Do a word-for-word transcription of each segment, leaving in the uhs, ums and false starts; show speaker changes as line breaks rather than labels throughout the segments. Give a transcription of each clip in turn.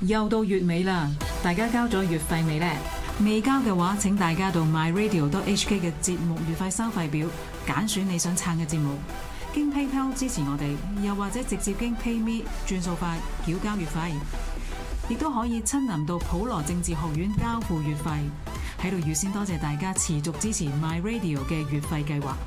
又到月尾啦，大家交咗月費未呢？未交嘅話，請大家到 my radio dot h k 嘅節目月費收費表揀選你想撐嘅節目，經 PayPal 支持我哋，又或者直接經 PayMe 轉數快繳交月費，亦都可以親臨到普羅政治學院交付月費。喺度預先多謝大家持續支持 My Radio 嘅月費計劃。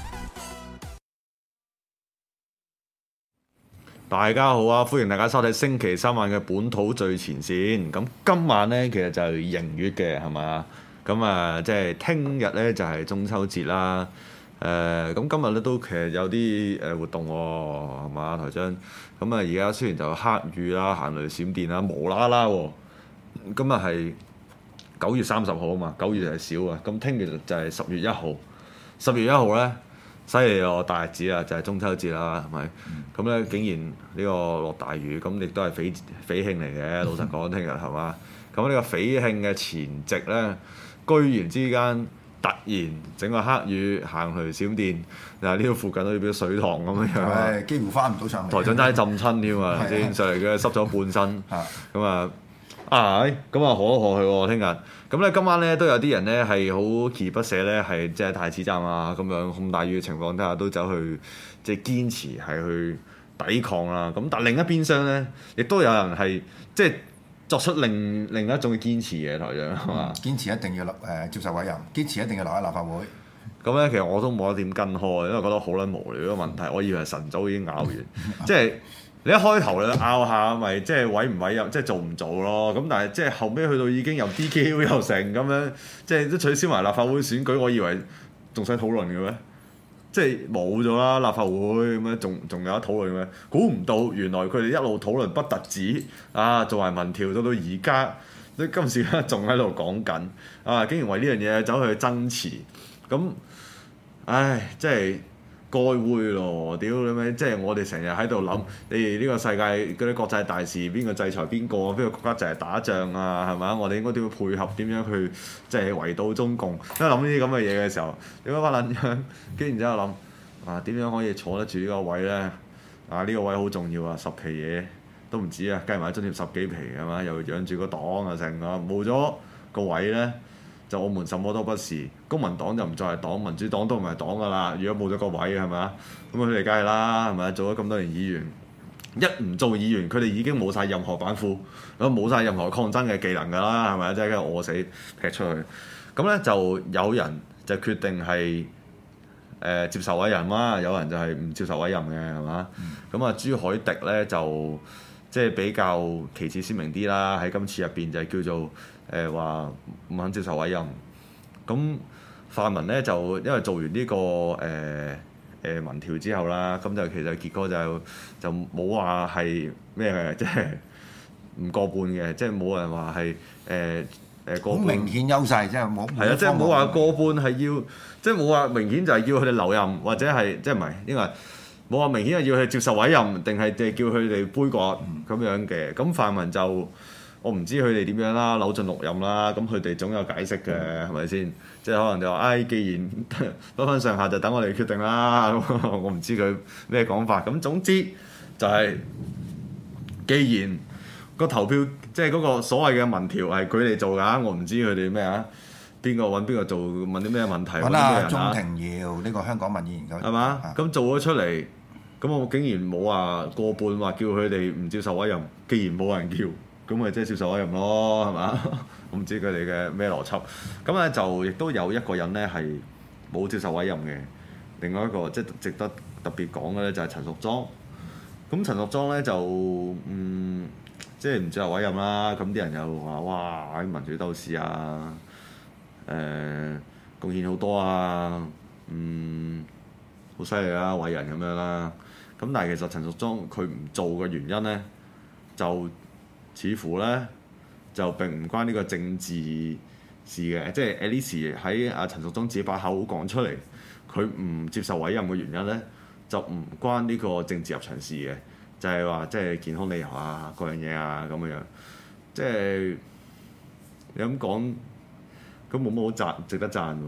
大家好啊！歡迎大家收睇星期三晚嘅本土最前線。咁今晚呢，其實就係迎月嘅，係嘛？咁啊，即係聽日呢，就係、是、中秋節啦。誒、呃，咁今日咧都其實有啲誒活動喎，係嘛台長？咁啊，而家雖然就黑雨啦、行雷閃電啦，無啦啦喎。今日係九月三十號啊嘛，九月係少啊。咁聽日就係十月一號，十月一號咧。犀利喎，大日子啊，就係、是、中秋節啦，係咪？咁咧、嗯、竟然呢個落大雨，咁亦都係匪匪慶嚟嘅。老實講，聽日係嘛？咁呢個匪慶嘅前夕咧，居然之間突然整個黑雨、行雷閃電，嗱呢度附近好似變咗水塘咁樣樣，
係幾乎翻唔到上嚟。
台長真係浸親添啊！先上嚟嘅濕咗半身，咁啊啊咁啊可可去喎，聽日。咁咧今晚咧都有啲人咧係好鍥而不捨咧，係即係太子站啊咁樣咁大雨嘅情況底下都走去即係堅持係去抵抗啦。咁但另一邊廂咧，亦都有人係即係作出另另一種嘅堅持嘅台長係嘛？
堅持一定要誒、呃、接受委任，堅持一定要留喺立法會。
咁咧其實我都冇得點跟開，因為覺得好撚無聊嘅問題。我以為晨早已經拗完，即係。你一開頭你拗下咪即係委唔委任，即係做唔做咯？咁但係即係後尾去到已經由 D Q 又成咁樣，即係都取消埋立法會選舉，我以為仲使討論嘅咩？即係冇咗啦，立法會咁樣仲仲有得討論嘅咩？估唔到原來佢哋一路討論不特止啊，做埋民調到到而家，即今時咧仲喺度講緊啊，竟然為呢樣嘢走去爭持，咁唉，即係。該會咯，屌你咪！即係我哋成日喺度諗，你哋呢個世界嗰啲國際大事，邊個制裁邊個？邊個國家就係打仗啊？係咪？我哋應該點樣配合？點樣去即係圍堵中共？一諗呢啲咁嘅嘢嘅時候，點解班撚樣？跟住然之後諗啊，點樣可以坐得住呢個位咧？啊，呢、呢個位好重要啊！十期嘢都唔止啊，計埋津貼十幾皮係嘛？又養住個黨啊成啊，冇咗個位咧。就我們什麼都不是，公民黨就唔再係黨，民主黨都唔係黨㗎啦。如果冇咗個位係咪啊？咁佢哋梗係啦，係咪啊？做咗咁多年議員，一唔做議員，佢哋已經冇晒任何板斧，咁冇晒任何抗爭嘅技能㗎啦，係咪啊？即係餓死劈出去。咁咧就有人就決定係誒、呃、接受委任啦，有人就係唔接受委任嘅係嘛？咁啊、嗯、朱凱廸咧就即係比較旗幟鮮明啲啦，喺今次入邊就係叫做。誒話唔肯接受委任，咁泛民咧就因為做完呢、這個誒誒、呃呃、民調之後啦，咁就其實結果就就冇話係咩嘅，即係唔過半嘅，即係冇人話係誒誒過半。好
明顯優勢，即係冇。係
啊，即係冇話過半係要，即係冇話明顯就係要佢哋留任，或者係即係唔係因為冇話明顯係要佢接受委任，定係即係叫佢哋杯葛咁樣嘅。咁泛民就。我唔知佢哋點樣啦，扭盡六壬啦，咁佢哋總有解釋嘅，係咪先？即係可能就話，唉、哎，既然不分上下，就等我哋決定啦。我唔知佢咩講法。咁總之就係、是，既然個投票即係嗰個所謂嘅民調係佢哋做㗎，我唔知佢哋咩啊？邊個揾邊個做？問啲咩問題？
揾阿鍾庭耀呢個香港民意研究係嘛？
咁做咗出嚟，咁我竟然冇話過半話叫佢哋唔接受委任，既然冇人叫。咁咪即係接受委任咯，係嘛？我唔知佢哋嘅咩邏輯。咁咧就亦都有一個人咧係冇接受委任嘅。另外一個即係值得特別講嘅咧就係陳淑莊。咁陳淑莊咧就嗯即係唔接受委任啦。咁啲人又話哇啲民主鬥士啊，誒、呃、貢獻好多啊，嗯好犀利啦，偉人咁樣啦。咁但係其實陳淑莊佢唔做嘅原因咧就似乎咧就並唔關呢個政治事嘅，即係 at least 喺阿陳淑莊自己把口講出嚟，佢唔接受委任嘅原因咧，就唔關呢個政治立場事嘅，就係話即係健康理由啊，嗰樣嘢啊咁樣，即係你咁講，咁冇乜好讚，值得讚喎。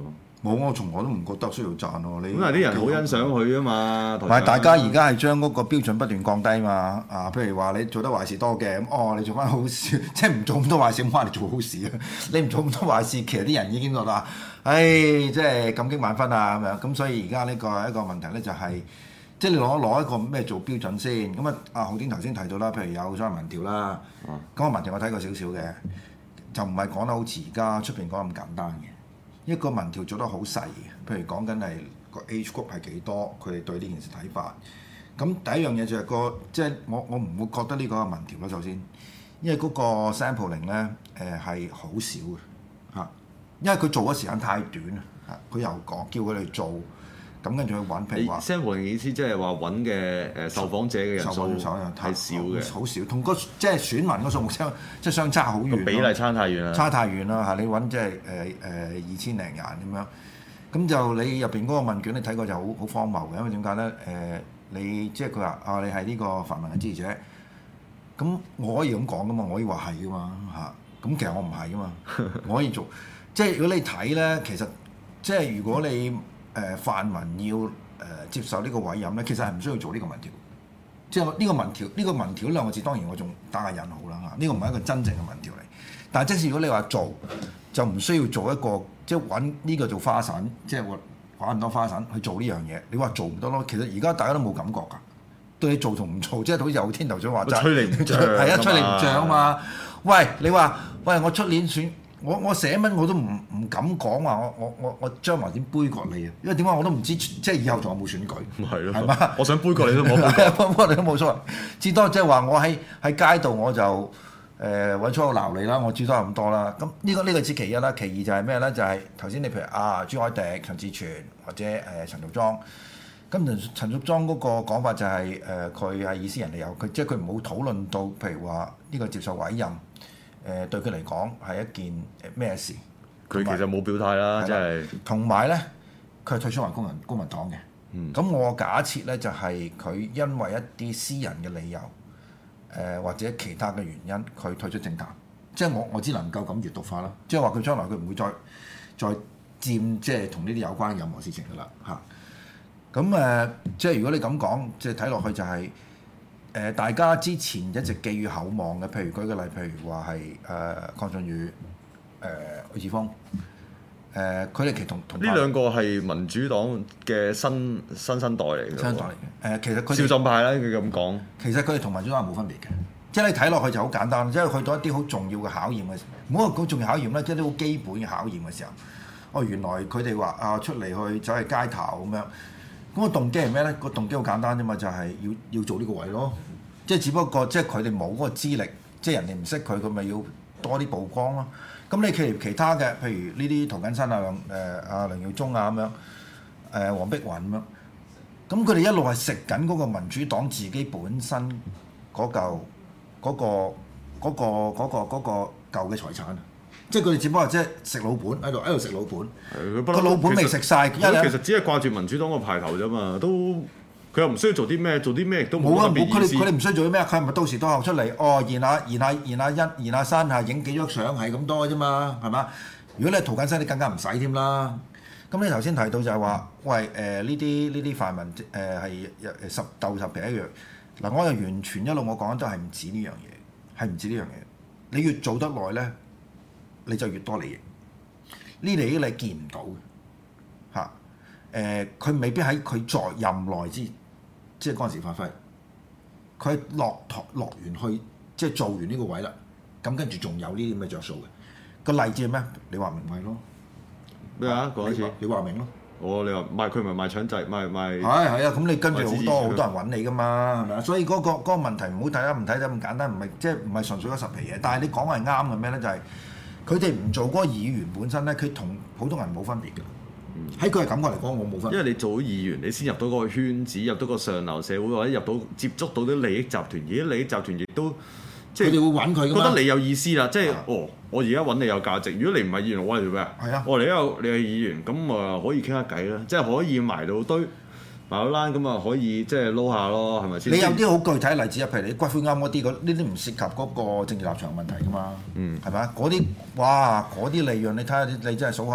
冇，我從來都唔覺得需要賺咯。你
咁啊啲人好欣賞佢啊嘛，
唔係大家而家係將嗰個標準不斷降低嘛。啊，譬如話你做得壞事多嘅，咁哦你做翻好事，即係唔做咁多壞事，咁翻嚟做好事啊！你唔做咁多壞事，其實啲人已經覺得，唉，即係感激萬分啊咁樣。咁所以而家呢個一個問題咧就係、是，即係你攞攞一個咩做標準先？咁啊，阿浩天頭先提到啦，譬如有所謂民調啦，咁、嗯、個民調我睇過少少嘅，就唔係講得好似而家出邊講咁簡單嘅。一個民調做得好細嘅，譬如講緊係個 age group 係幾多，佢哋對呢件事睇法。咁第一樣嘢就係個，即係我我唔會覺得呢個係民調啦。首先，因為嗰個 sampling 咧誒係好少嘅嚇，因為佢做嘅時間太短啦嚇，佢又講叫佢哋做，咁跟住去揾，譬如話
sampling 意思即係話揾嘅誒受訪者嘅人數太少嘅，
好少，同個即係選民嗰數目相即係相差好遠，
比例差太遠啦，
差太遠啦嚇！你揾即係誒誒二千零人咁樣，咁就你入邊嗰個問卷你睇過就好好荒謬嘅，因為點解咧？誒、呃，你即係佢話啊，你係呢個泛民嘅支持者，咁我可以咁講噶嘛？我可以話係噶嘛嚇？咁其實我唔係噶嘛，我可以做。即係如果你睇咧，其實即係如果你誒、呃、泛民要誒、呃、接受呢個委任咧，其實係唔需要做呢個民調。即係呢個民調，呢、呢個民調兩個字當然我仲打下引號啦嚇，呢個唔係一個真正嘅民調嚟。但係即使如果你話做，就唔需要做一個即係揾呢個做花神，即係玩咁多花神去做呢樣嘢。你話做唔得咯？其實而家大家都冇感覺㗎，對你做同唔做，即係好似有天頭想話齋，
吹你唔漲，
係啊，吹你唔漲啊嘛。喂，你話喂我出年選。我我寫文我都唔唔敢講話，我我我我將來點杯葛你啊？因為點解我都唔知，即係以後仲有冇選舉？
係咯，
係嘛？
我想杯葛你都冇杯葛，
我哋都冇所謂。至多即係話我喺喺街度我就誒揾粗口鬧你啦，我至多係咁多啦。咁呢個呢個只其一啦，其二就係咩咧？就係頭先你譬如啊朱凱廸、陳志全或者誒、呃、陳淑莊。咁陳陳淑莊嗰個講法就係誒佢係意思人哋有佢，即係佢唔好討論到譬如話呢個接受委任。誒、呃、對佢嚟講係一件誒咩事？
佢其實冇表態啦，即係
同埋咧，佢係退出埋公民公民黨嘅。咁、嗯、我假設咧就係、是、佢因為一啲私人嘅理由，誒、呃、或者其他嘅原因，佢退出政壇。即係我我只能夠咁閲讀法啦。即係話佢將來佢唔會再再佔即係同呢啲有關嘅任何事情噶啦嚇。咁、啊、誒，即係如果你咁講，即係睇落去就係、是。誒、呃，大家之前一直寄予厚望嘅，譬如舉個例，譬如話係誒鄺俊宇、誒許智峯，誒佢哋其實同同
呢兩個係民主黨嘅新新生代嚟嘅，新
生代嚟嘅。誒、呃，其實佢
少進派啦，佢咁講。
其實佢哋同民主黨係冇分別嘅，即係你睇落去就好簡單，即係去到一啲好重要嘅考驗嘅時候，唔好話好重要考驗啦，即係啲好基本嘅考驗嘅時候，哦，原來佢哋話啊出嚟去走去街頭咁樣。咁個動機係咩咧？個動機好簡單啫嘛，就係、是、要要做呢個位咯。即係只不過即係佢哋冇嗰個資歷，即係人哋唔識佢，佢咪要多啲曝光咯。咁你其其他嘅，譬如呢啲涂謹申啊、誒阿梁耀忠啊咁樣，誒、呃、黃碧雲咁樣，咁佢哋一路係食緊嗰個民主黨自己本身嗰嚿嗰個嗰個嗰個嗰個舊嘅財產。即係佢哋只不過即係食老本喺度喺度食老本，個老本未食晒。
其實只係掛住民主黨個牌頭啫嘛，都佢又唔需要做啲咩，做啲咩亦都冇特別意思。冇啊！佢哋佢哋唔需要做啲咩，佢係咪到時到後出嚟哦？現下現下現下欣現下山下影幾張相係咁多啫嘛，係嘛？如果你係涂謹申，你更加唔使添啦。咁你頭先提到就係話，喂誒呢啲呢啲泛民誒係誒十鬥十皮一樣嗱，我就完全一路我講都係唔止呢樣嘢，係唔止呢樣嘢。你越做得耐咧，你就越多利益，呢利益你見唔到嘅嚇。誒，佢、呃、未必喺佢在任內之，即係嗰陣時發揮。佢落台落完去，即係做完呢個位啦。咁跟住仲有呢啲咁嘅着數嘅。個例子係咩？你話明咪咯？ 咩啊？講一次。
你話明咯？
哦，你話賣佢唔係賣腸仔，賣賣。
係係啊，咁你跟住好多好多人揾你噶嘛，係咪啊？所以嗰、嗰個嗰、嗰個問題唔好睇啊，唔睇得咁簡單，唔係即係唔係純粹嗰十皮嘢。但係你講係啱嘅咩咧？就係佢哋唔做嗰個議員本身咧，佢同普通人冇分別嘅。喺佢嘅感覺嚟講，我冇分別。因為
你做咗議員，你先入到嗰個圈子，入到個上流社會，或者入到接觸到啲利益集團，而啲利益集團亦都即係
佢哋會揾佢，
覺得你有意思啦。即係哦，我而家揾你有價值。如果你唔係議員，我揾你做咩啊？
係啊，
我嚟一個你係議員，咁啊可以傾下偈啦，即係可以埋到堆埋到欄，咁啊可以即係撈下咯，係咪先？
你有啲好具體例子啊，譬如你骨灰龕嗰啲，呢啲唔涉及嗰個政治立場問題噶嘛，
嗯，
係咪啊？嗰啲哇，嗰啲利潤你睇下，你真係數下。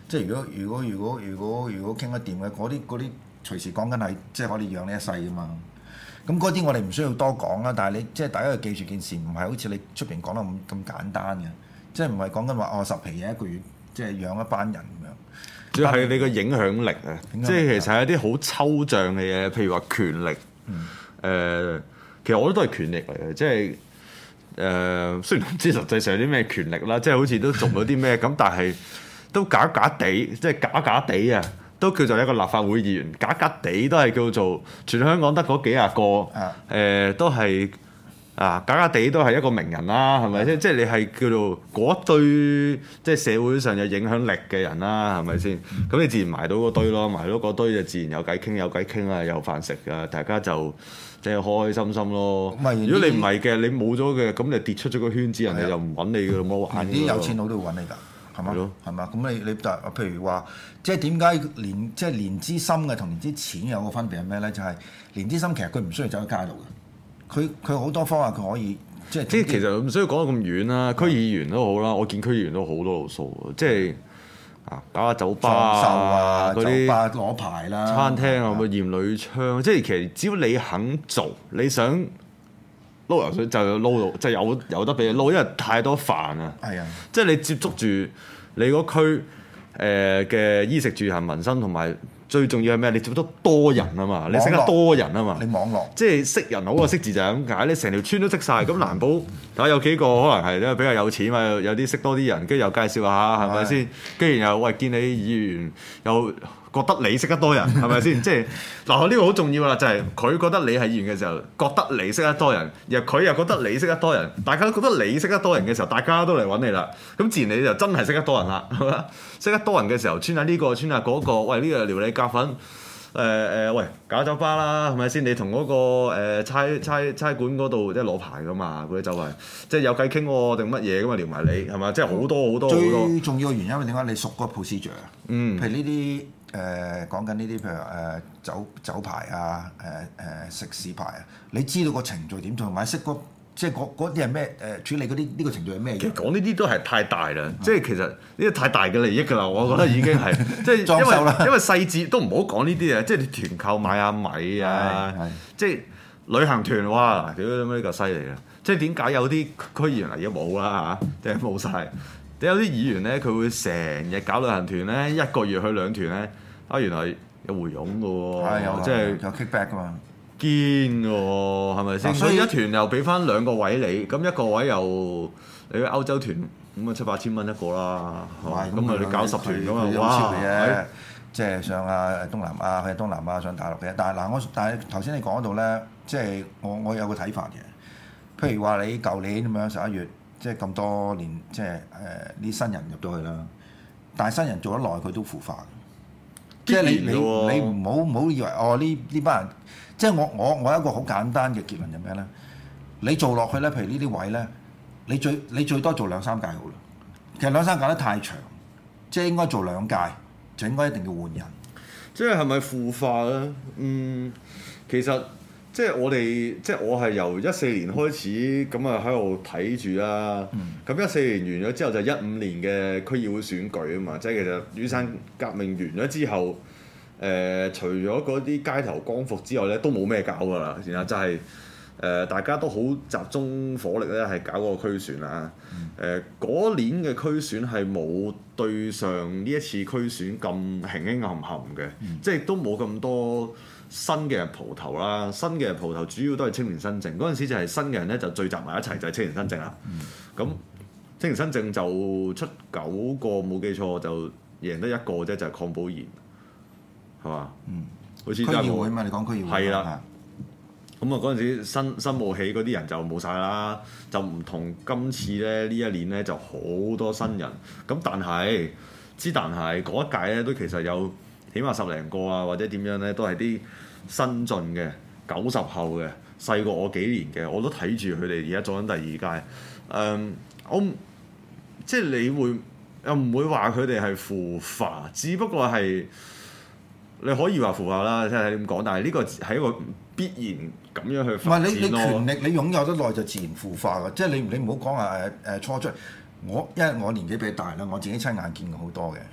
即係如果如果如果如果如果傾得掂嘅，嗰啲嗰啲隨時講緊係即係可以養你一世噶嘛。咁嗰啲我哋唔需要多講啦，但係你即係大家要記住件事，唔係好似你出邊講得咁咁簡單嘅，即係唔係講緊話哦十皮嘢一個月，即係養一班人咁樣。
主要係你個影響力啊，即係其實係一啲好抽象嘅嘢，譬如話權力，誒、嗯呃，其實我覺得都係權力嚟嘅，即係誒、呃，雖然唔知實際上有啲咩權力啦，即係好似都做咗啲咩咁，但係都假假地，即係假假地啊，都叫做一個立法會議員，假假地都係叫做全香港得嗰幾廿個，誒、呃，都係。啊，假假地都係一個名人啦，係咪先？即係你係叫做嗰堆即係社會上有影響力嘅人啦，係咪先？咁你自然埋到嗰堆咯，埋到嗰堆就自然有偈傾，有偈傾啊，有飯食啊，大家就即係開開心心咯。如果你唔係嘅，你冇咗嘅，咁你跌出咗個圈子，人哋又唔揾你嘅，冇玩。
啲有錢佬都會揾你㗎，係嘛？係嘛？咁你你譬如話，即係點解連即係連資深嘅同連資淺有個分別係咩咧？就係連資深其實佢唔需要走喺街度嘅。佢佢好多方法佢可以即係，即係
其實唔需要講得咁遠啦。區議員都好啦，我見區議員都好多路數，即係啊搞下酒吧
啊，
嗰啲
酒吧攞牌啦，
餐廳啊，咪驗女槍，即係其實只要你肯做，你想撈油水就有撈到，就有有得俾你撈，因為太多飯啊。
係啊，
即係你接觸住你嗰區誒嘅衣食住行民生同埋。最重要係咩？你接觸得多人啊嘛，你識得多人啊嘛，
你網絡
即係識人好過識字就係咁解。你成條村都識晒，咁難保睇下有幾個可能係因為比較有錢嘛，有啲識多啲人，跟住又介紹下係咪先？跟住又喂見你議員又覺得你識得多人係咪先？即係嗱，呢個好重要啦，就係、是、佢覺得你係議員嘅時候，覺得你識得多人，然後佢又覺得你識得多人，大家都覺得你識得多人嘅時候，大家都嚟揾你啦。咁自然你就真係識得多人啦，係嘛？識得多人嘅時候，穿下呢個，穿下嗰個，喂呢、這個撩你夾粉，誒、呃、誒，喂搞酒吧啦，係咪先？你同嗰、那個誒、呃、差差差館嗰度即係攞牌噶嘛？嗰啲就係即係有偈傾喎，定乜嘢咁啊？撩埋你係嘛？即係好多好多好多。
最重要嘅原因係點解？你熟個 procedure，
嗯，
譬如呢啲。誒、呃、講緊呢啲譬如誒、呃、酒酒牌啊，誒、呃、誒食肆牌啊，你知道個程序點做，同埋識嗰即係嗰啲係咩誒處理嗰啲呢個程序係咩嘢？
其實講呢啲都係太大啦，嗯、即係其實呢啲太大嘅利益㗎啦，我覺得已經係即係因為因為細節都唔好講呢啲嘢，即係你團購買下米啊，即係旅行團哇，屌呢個犀利啊！即係點解有啲區議員而家冇啦嚇，即係冇晒。有啲議員咧，佢會成日搞旅行團咧，一個月去兩團咧。啊，原來有回佣嘅喎，即係
有 kickback 㗎嘛，
堅嘅喎，係咪先？所以一團又俾翻兩個位你，咁一個位又你去歐洲團咁啊七八千蚊一個啦，咁啊你搞十團咁啊，哇！
即係上啊東南亞去東南亞上大陸嘅，但係嗱我但係頭先你講嗰度咧，即係我我有個睇法嘅，譬如話你舊年咁樣十一月，即係咁多年，即係誒啲新人入到去啦，但係新人做得耐佢都腐化。即係你你你唔好唔好以為哦呢呢班人，即係我我我有一個好簡單嘅結論係咩咧？你做落去咧，譬如呢啲位咧，你最你最多做兩三屆好啦。其實兩三屆得太長，即係應該做兩屆，就應該一定要換人。
即係係咪腐化咧？嗯，其實即係我哋即係我係由一四年開始咁啊喺度睇住啦。咁一四年完咗之後就一五年嘅區議會選舉啊嘛。即係其實雨傘革命完咗之後，誒、呃、除咗嗰啲街頭光復之外咧，都冇咩搞㗎啦。然後就係、是、誒、呃、大家都好集中火力咧，係搞嗰個區選啦。誒嗰、呃、年嘅區選係冇對上呢一次區選咁輕輕冚冚嘅，嗯、即係都冇咁多新嘅人蒲頭啦。新嘅人蒲頭主要都係青年新政嗰陣時，就係新嘅人咧就聚集埋一齊就係、是、青年新政啦。咁、嗯、青年新政就出九個冇記錯就贏得一個啫，就係、是、鄺寶賢係嘛？嗯，好似
區議會嘛，你講區議會
係啦。咁啊嗰陣時新新冒起嗰啲人就冇晒啦，就唔同今次咧呢一年咧就好多新人。咁但係之但係嗰一屆咧都其實有起碼十零個啊，或者點樣咧都係啲新進嘅九十後嘅細過我幾年嘅，我都睇住佢哋而家做緊第二屆。誒、嗯，我即係你會又唔會話佢哋係腐化，只不過係你可以話腐化啦，即係點講？但係呢個係一個必然咁樣去發展咯。唔係你你權力
你擁有得耐就自然腐化㗎，即係你你唔好講話誒誒初出。我因為我年紀比較大啦，我自己親眼見過好多嘅。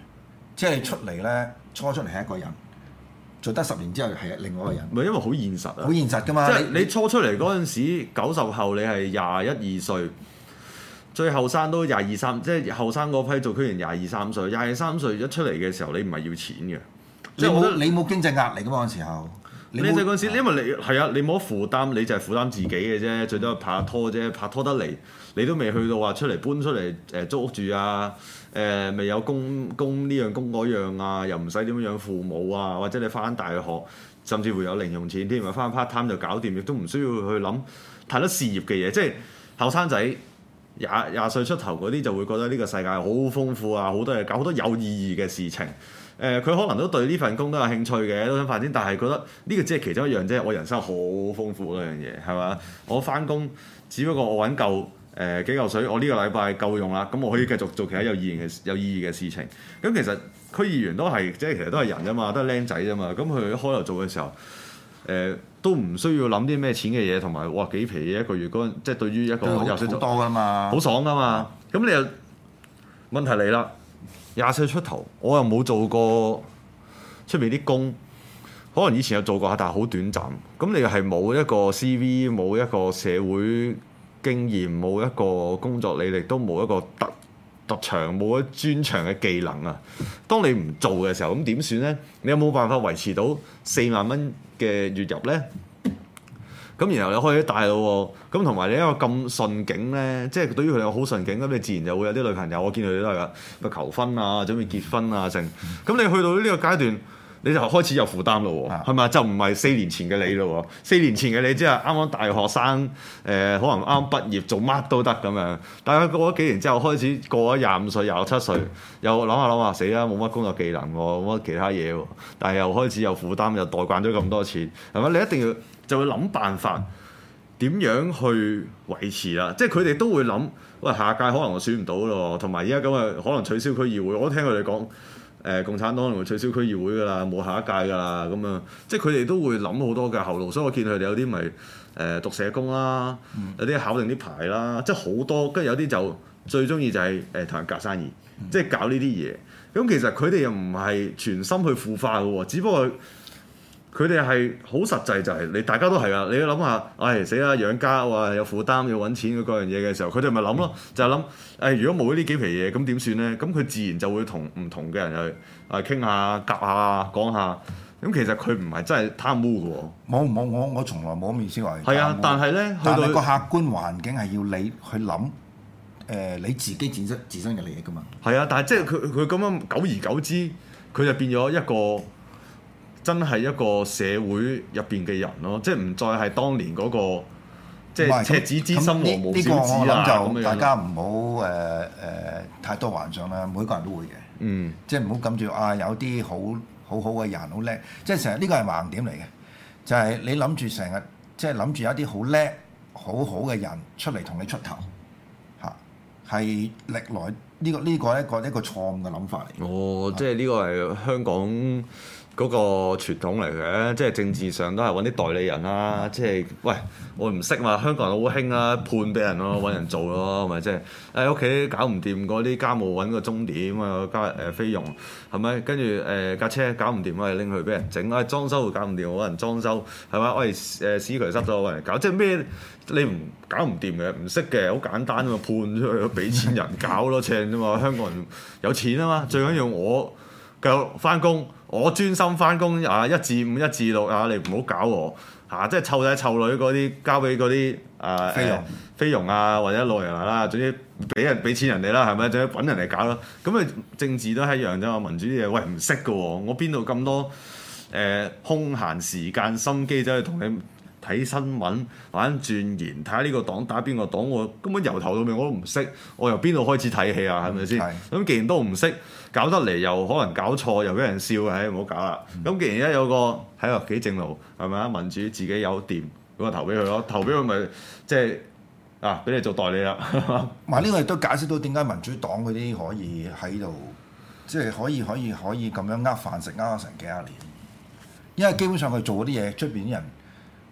即係你出嚟咧，初出嚟係一個人，做得十年之後係另外一個人。
唔係因為好現實啊，
好現實㗎嘛！
即係你初出嚟嗰陣時，九十後你係廿一二歲，最後生都廿二三，即係後生嗰批做區員廿二三歲，廿二三歲一出嚟嘅時候，你唔係要錢嘅，
你冇你冇經濟壓力㗎嘛嗰時候。
你就嗰陣時，因為你係啊，你冇得負擔，你就係負擔自己嘅啫，最多係拍下拖啫，拍拖得嚟，你都未去到話出嚟搬出嚟誒、呃、租屋住啊，誒、呃、未有供供呢樣供嗰樣啊，又唔使點樣養父母啊，或者你翻大學，甚至會有零用錢添，咪翻 part time 就搞掂，亦都唔需要去諗太多事業嘅嘢，即係後生仔廿廿歲出頭嗰啲就會覺得呢個世界好豐富啊，好多嘢搞，好多有意義嘅事情。誒佢、呃、可能都對呢份工都有興趣嘅，都想發展，但係覺得呢個只係其中一樣啫。我人生好豐富嗰樣嘢，係嘛？我翻工只不過我揾夠誒、呃、幾嚿水，我呢個禮拜夠用啦，咁我可以繼續做其他有意義嘅有意義嘅事情。咁其實區議員都係即係其實都係人啫嘛，都係僆仔啫嘛。咁佢一開頭做嘅時候，誒、呃、都唔需要諗啲咩錢嘅嘢，同埋哇幾皮嘢一個月嗰陣，即係對於一個廿歲
好多㗎嘛，
好爽㗎嘛。咁你又問題嚟啦。廿歲出頭，我又冇做過出面啲工，可能以前有做過，但係好短暫。咁你係冇一個 C V， 冇一個社會經驗，冇一個工作履歷，都冇一個特特長，冇一專長嘅技能啊！當你唔做嘅時候，咁點算呢？你有冇辦法維持到四萬蚊嘅月入呢？咁然後你開始大咯喎，咁同埋你一個咁順境咧，即係對於佢哋好順境，咁你自然就會有啲女朋友。我見佢哋都係噶，咪求婚啊，準備結婚啊，成。咁你去到呢個階段，你就開始有負擔咯喎，係咪？就唔係四年前嘅你咯喎，四年前嘅你即係啱啱大學生，誒、呃、可能啱啱畢業做乜都得咁樣。但係過咗幾年之後，開始過咗廿五歲、廿六七歲，又諗下諗下死啦，冇乜工作技能喎，冇乜其他嘢喎，但係又開始有負擔，又代慣咗咁多錢，係咪？你一定要。就會諗辦法點樣去維持啦，即係佢哋都會諗，喂下屆可能我選唔到咯，同埋而家咁啊可能取消區議會，我都聽佢哋講，誒、呃、共產黨可能會取消區議會㗎啦，冇下一屆㗎啦，咁樣即係佢哋都會諗好多嘅後路，所以我見佢哋有啲咪誒讀社工啦，有啲考定啲牌啦，即係好多，跟住有啲就最中意就係誒同人夾生意，即係搞呢啲嘢，咁其實佢哋又唔係全心去腐化嘅喎，只不過。佢哋係好實際，就係、是、你大家都係啊！你要諗下，唉、哎、死啦，養家話有負擔，要揾錢嗰樣嘢嘅時候，佢哋咪諗咯，就係諗誒，如果冇呢幾皮嘢，咁點算咧？咁佢自然就會同唔同嘅人去啊傾下、夾下、講下。咁其實佢唔係真係貪污嘅喎。冇
冇我我從來冇咁意思話。
係啊，但係咧，
但係個客觀環境係要你去諗誒、呃、你自己自身自身嘅利益㗎嘛。
係啊，但係即係佢佢咁樣久而久之，佢就變咗一個。真係一個社會入邊嘅人咯，即係唔再係當年嗰、那個即係赤子之心和無小子啊咁樣。
大家唔好誒誒太多幻想啦，每個人都會嘅。嗯，即係唔好諗住啊有啲好好好嘅人好叻，即係成日呢個係盲點嚟嘅，就係、是、你諗住成日即係諗住有一啲好叻好好嘅人出嚟同你出頭嚇，係歷來呢、這個呢、這個一個一個錯誤嘅諗法嚟。
哦，即係呢個係香港。嗰個傳統嚟嘅，即係政治上都係揾啲代理人啦。即係喂，我唔識嘛，香港人好興啊，判俾人咯，揾人做咯，咪即係誒屋企搞唔掂嗰啲家務揾個鐘點啊，加誒菲傭係咪？跟住誒架車搞唔掂，我哋拎去俾人整。誒裝修會搞唔掂，我揾人裝修係咪？我哋誒屎渠濕咗揾人搞，即係咩？你唔搞唔掂嘅，唔識嘅，好簡單啊嘛，判出去俾錢人搞咯，正啫嘛。香港人有錢啊嘛，最緊要我繼續翻工。我專心翻工啊，一至五、一至六啊，你唔好搞我嚇、啊，即係湊仔湊女嗰啲交俾嗰啲啊菲傭、菲傭啊或者老人啦，總之俾人俾錢人哋啦，係咪？總之揾人嚟搞咯。咁啊政治都係一樣啫嘛，民主啲嘢，喂唔識嘅喎，我邊度咁多誒、呃、空閒時間心機走去同你睇新聞、玩鑽研，睇下呢個黨打邊個黨，我根本由頭到尾我都唔識，我由邊度開始睇戲啊？係咪先？咁、嗯、既然都唔識。搞得嚟又可能搞錯，又俾人笑，唉唔好搞啦！咁、嗯、既然而家有個喺度幾正路，係咪啊？民主自己有掂，咁啊投俾佢咯，投俾佢咪即係啊俾你做代理啦。
嗱呢個亦都解釋到點解民主黨嗰啲可以喺度，即係可以可以可以咁樣呃飯食呃成幾廿年，因為基本上佢做嗰啲嘢，出邊啲人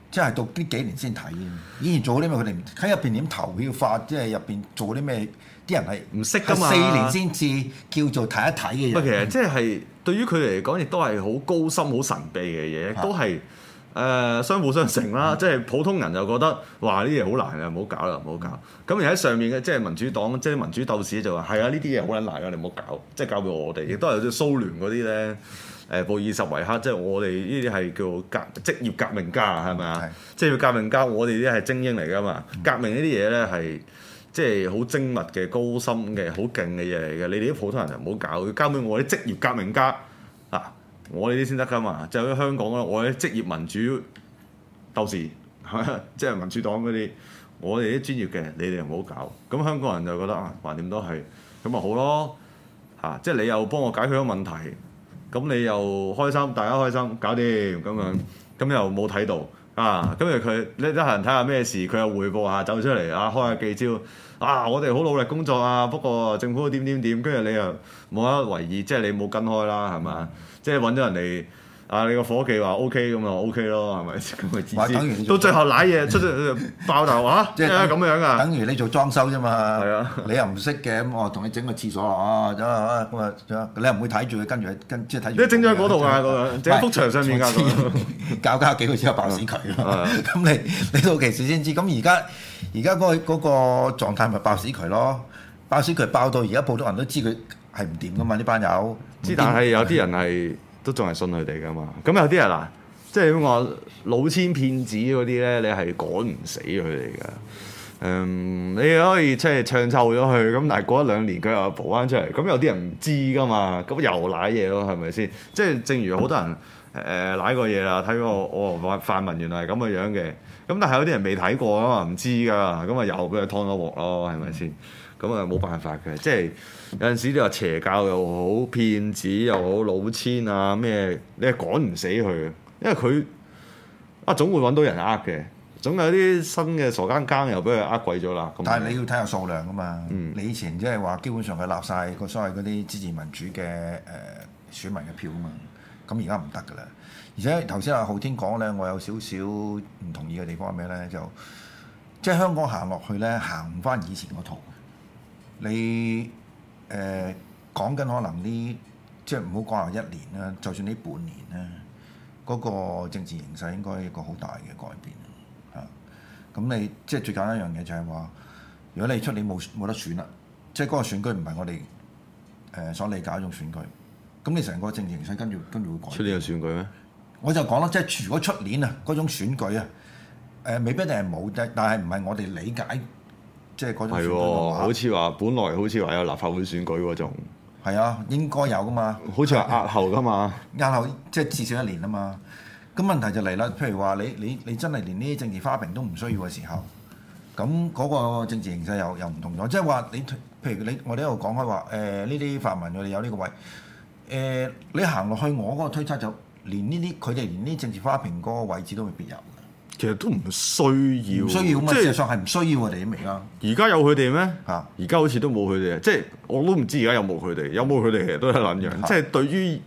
即係到呢幾年先睇嘅。以前做嗰啲咩，佢哋唔喺入邊點投票法，即係入邊做啲咩，啲人係
唔識㗎嘛。
四年先至叫做睇一睇嘅嘢。
其實即係對於佢哋嚟講，亦都係好高深、好神秘嘅嘢，都係誒、呃、相輔相成啦。即係普通人就覺得話呢啲嘢好難嘅，唔好搞啦，唔好搞。咁而喺上面嘅即係民主黨，即係民主鬥士就話係啊，呢啲嘢好撚難嘅，你唔好搞，即係交俾我哋。亦都係有啲蘇聯嗰啲咧。誒布爾什維克，即係我哋呢啲係叫革職業革命家，係咪啊？職業革命家，我哋呢啲係精英嚟㗎嘛。革命呢啲嘢咧係即係好精密嘅、高深嘅、好勁嘅嘢嚟嘅。你哋啲普通人就唔好搞，要交俾我啲職業革命家啊！我哋啲先得㗎嘛。就喺香港啦，我啲職業民主鬥士，即係民主黨嗰啲，我哋啲專業嘅，你哋唔好搞。咁香港人就覺得啊，橫掂都係咁咪好咯嚇、啊，即係你又幫我解決咗問題。咁你又開心，大家開心，搞掂咁樣，咁又冇睇到啊！跟住佢，你得閒睇下咩事，佢又彙報下走出嚟啊，開下記招啊！我哋好努力工作啊，不過政府點點點，跟住你又冇得為意，即係你冇跟開啦，係咪？即係揾咗人哋啊，你個伙計話 O K 咁就 O K 咯，係咪？咁嘅意思。到最後揦嘢出咗爆頭啊！即係咁樣啊！
等於你做裝修啫嘛。係
啊，
你又唔識嘅，咁我同你整個廁所啊，咁啊咁啊，你又唔會睇住佢，跟住跟即係睇住。
你整咗喺嗰度㗎，嗰整喺幅牆上面㗎。
搞搞幾個之後爆死佢咯。咁你你到期時先知。咁而家而家嗰個嗰個狀態咪爆死佢咯？爆死佢爆到而家普通人都知佢係唔掂㗎嘛？呢班友。
知，但係有啲人係。都仲係信佢哋噶嘛？咁有啲人嗱，即係點講老千騙子嗰啲咧，你係趕唔死佢哋噶。嗯，你可以即係唱臭咗佢，咁但係過一兩年佢又蒲翻出嚟，咁有啲人唔知噶嘛，咁又賴嘢咯，係咪先？即係正如好多人誒賴過嘢啦，睇過哦泛泛民原來係咁嘅樣嘅，咁但係有啲人未睇過啊嘛，唔知噶，咁啊又俾佢劏咗鑊咯，係咪先？咁啊冇辦法嘅，即係有陣時你話邪教又好，騙子又好，老千啊咩，你係趕唔死佢嘅，因為佢啊總會揾到人呃嘅，總有啲新嘅傻更更又俾佢呃鬼咗啦。
但係你要睇下數量噶嘛，
嗯、
你以前即係話基本上佢立晒個所謂嗰啲支持民主嘅誒、呃、選民嘅票啊嘛，咁而家唔得噶啦。而且頭先阿浩天講咧，我有少少唔同意嘅地方係咩咧？就即係香港行落去咧，行唔翻以前嗰套。你誒講緊可能呢，即係唔好講話一年啦，就算呢半年咧，嗰、那個政治形勢應該有一個好大嘅改變啊！咁你即係最簡單一樣嘢就係話，如果你出年冇冇得選啦，即係嗰個選舉唔係我哋誒、呃、所理解嗰種選舉，咁你成個政治形勢跟住跟住會改變。出年有選舉咩？我就講啦，即係如果出年啊嗰種選舉啊，誒、呃、未必一定係冇啫，但係唔係我哋理解。即係嗰種選舉嘅話，
好似話本來好似話有立法會選舉嗰種，
係啊，應該有噶嘛。
好似話押後噶嘛，
押後即係至少一年啊嘛。咁問題就嚟啦，譬如話你你你真係連呢啲政治花瓶都唔需要嘅時候，咁嗰個政治形勢又又唔同咗。即係話你譬如你我哋喺度講開話誒呢啲泛民我哋有呢個位誒、呃，你行落去我嗰個推測就連呢啲佢哋連呢啲政治花瓶嗰個位置都未必有。
其實都唔需要，
唔需要咁啊！事實上係唔需要我哋而家。
而家有佢哋咩？
嚇！
而家好似都冇佢哋，即係我都唔知而家有冇佢哋，有冇佢哋其實都係一撚樣。即係對於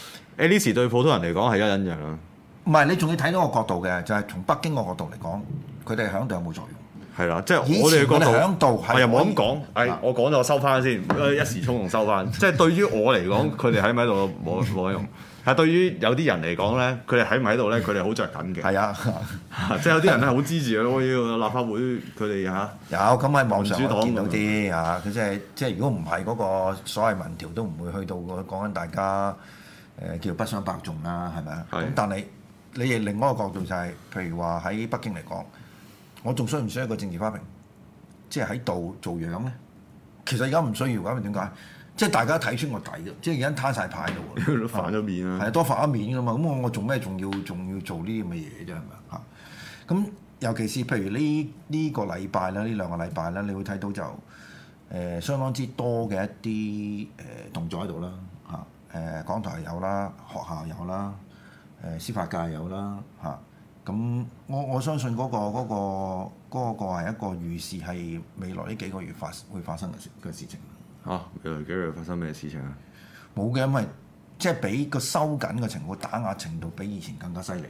Alice 對普通人嚟講係一撚樣啦。
唔係，你仲要睇到個角度嘅，就係、是、從北京個角度嚟講，佢哋響度有冇作用？
係啦，即係我哋嘅角度。
響度係
又冇咁講，係我講咗收翻先，一時衝動收翻。即係對於我嚟講，佢哋喺唔喺度冇冇用。係對於有啲人嚟講咧，佢哋喺唔喺度咧，佢哋好着緊嘅。係啊，即係有啲人咧好支持啊！我要立法會佢哋嚇
有咁喺網上我見到啲嚇，佢即係即係如果唔係嗰個所謂民調都唔會去到講緊大家誒、呃、叫不相伯仲啦，係咪啊？咁但係你亦另外一個角度就係、是，譬如話喺北京嚟講，我仲需唔需要一個政治花瓶？即係喺度做樣咧？其實而家唔需要㗎，因為點解？即係大家睇穿個底嘅，即係而家攤晒牌咯喎，
反咗面啦，
係啊，多反一面㗎嘛。咁我我做咩仲要仲要做呢啲咁嘅嘢啫？係咪啊？咁尤其是譬如呢呢、呢個禮拜啦，呢兩個禮拜啦，你會睇到就誒、呃、相當之多嘅一啲誒、呃、動作喺度啦嚇。誒、呃、港台有啦，學校有啦，誒、呃、司法界有啦嚇。咁、啊、我我相信嗰、嗰個嗰、嗰個嗰、嗰個係一個預示係未來呢幾個月發會發生嘅事嘅事情。
啊！未來幾個月發生咩事情啊？
冇嘅，因為即係比個收緊嘅程度、打壓程度比以前更加犀利。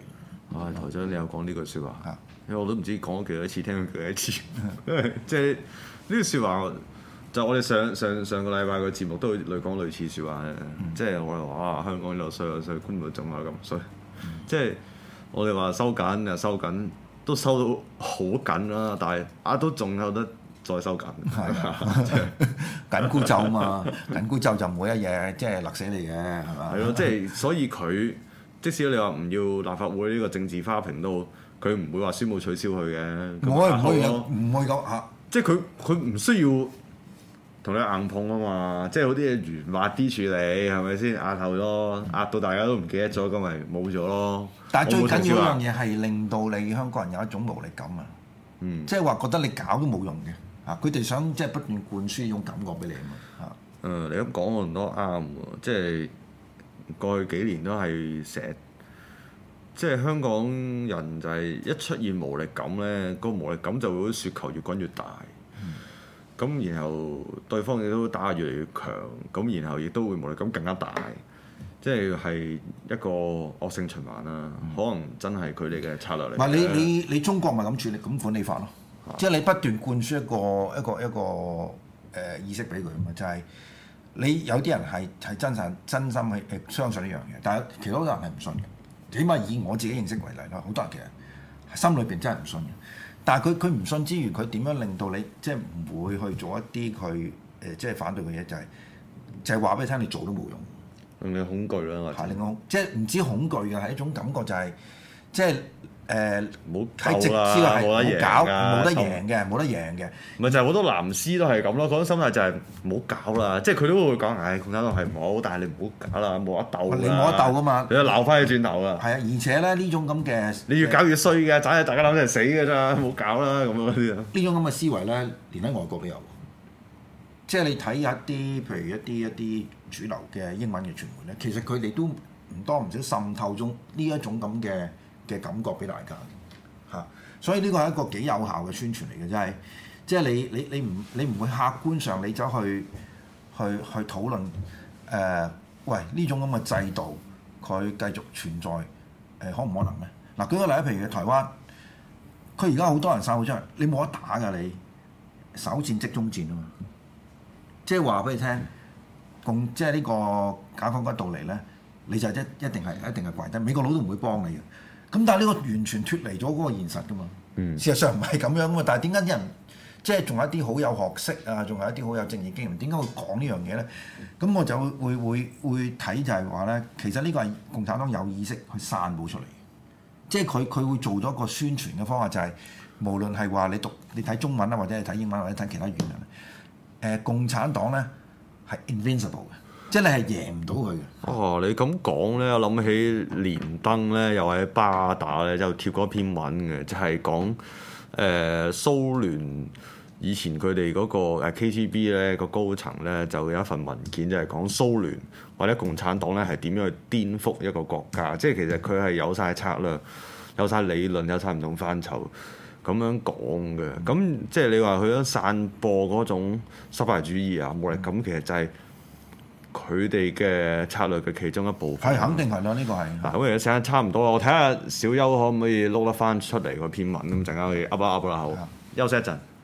唉，台長你有講呢句説話，
啊
因為我都唔知講咗幾多次，聽咗幾多次，因為即係呢句説話，就我哋上上上個禮拜個節目都類講類似説話嘅，
嗯、
即係我哋話啊香港呢度衰又衰，官媒仲係咁衰，即係我哋話收緊又收緊，都收到好緊啦，但係啊都仲有得再收緊，
緊箍咒嘛，緊箍咒就唔會一嘢即係勒死你嘅，係嘛？
係咯，即係所以佢即使你話唔要立法會呢個政治花瓶都，佢唔會話宣佈取消佢嘅。
唔會唔會
咯，
唔會咁嚇。
即係佢佢唔需要同你硬碰啊嘛，即係嗰啲嘢圓滑啲處理係咪先？壓後咯，壓到大家都唔記得咗，咁咪冇咗咯。
但係最緊要
啊
一樣嘢係令到你香港人有一種無力感啊！
嗯，
即係話覺得你搞都冇用嘅嚇，佢哋想即係不斷灌輸呢種感覺俾你啊嘛嚇。
嗯，你咁講我唔多啱喎，即係過去幾年都係成日，即係香港人就係一出現無力感咧，個無力感就會雪球越滾越大。咁、嗯、然後對方亦都打越嚟越強，咁然後亦都會無力感更加大，即係係一個惡性循環啦。嗯、可能真係佢哋嘅策略嚟。
唔係你你你中國咪咁處理咁管理法咯？啊、即係你不斷灌輸一個一個一個誒、呃、意識俾佢啊嘛，就係、是、你有啲人係係真實真心係誒相信呢樣嘢，但係其他好多人係唔信嘅。起碼以我自己認識為例啦，好多人其實心裏邊真係唔信嘅。但係佢佢唔信之餘，佢點樣令到你即係唔會去做一啲佢誒即係反對嘅嘢？就係、是、就係話俾你聽，你做都冇用，
令你恐懼啦。
係令我即係唔知恐懼嘅係一種感覺、就是，就係即係。誒
冇
喺直知
啦，
係
冇得贏
搞，冇得
心
贏嘅，冇得贏嘅。
咪就係好多藍絲都係咁咯，嗰種心態就係唔好搞啦，即係佢都會講，唉，共產黨係唔好，但係你唔好搞啦，冇得鬥。
你冇得鬥噶嘛？
你就鬧翻佢轉頭啊！
係啊，而且咧呢種咁嘅，
你越搞越衰嘅，盞係大家諗住死嘅咋，冇搞啦咁樣啲啊。
呢種咁嘅思維咧，連喺外國都有。即係你睇一啲，譬如一啲一啲主流嘅英文嘅傳媒咧，其實佢哋都唔多唔少滲透中呢一種咁嘅嘅感覺俾大家。嚇！所以呢個係一個幾有效嘅宣傳嚟嘅，真係，即係你你你唔你唔會客觀上你走去去去討論誒、呃，喂呢種咁嘅制度佢繼續存在誒、呃、可唔可能咧？嗱、啊，舉個例，譬如台灣，佢而家好多人散咗出嚟，你冇得打㗎，你首戰即終戰啊嘛！即係話俾你聽，共即係呢個解放軍到嚟咧，你就一一定係一定係跪低，美國佬都唔會幫你嘅。咁但係呢個完全脫離咗嗰個現實㗎嘛，嗯、事實上唔係咁樣㗎嘛。但係點解啲人即係仲有一啲好有學識啊，仲有一啲好有政治經驗，點解會講呢樣嘢咧？咁我就會會會睇就係話咧，其實呢個係共產黨有意識去散佈出嚟，即係佢佢會做咗一個宣傳嘅方法，就係、是、無論係話你讀你睇中文啊，或者係睇英文或者睇其他語言，誒、呃、共產黨咧係 invincible 嘅。即係你係贏唔到佢嘅。
哦，你咁講咧，我諗起連登咧，又喺巴打咧，就貼過一篇文嘅，就係講誒蘇聯以前佢哋嗰個 K G B 咧個高層咧，就有一份文件就係講蘇聯或者共產黨咧係點樣去顛覆一個國家，即係其實佢係有晒策略、有晒理論、有晒唔同範疇咁樣講嘅。咁即係你話佢想散播嗰種失敗主義啊、無力感，其實就係、是。佢哋嘅策略嘅其中一部分
係肯定係啦，呢、這個係。
嗱，咁而家時間差唔多啦，我睇下小優可唔可以撈得翻出嚟個篇文咁，陣間可以噏一噏啦，好，休息一陣。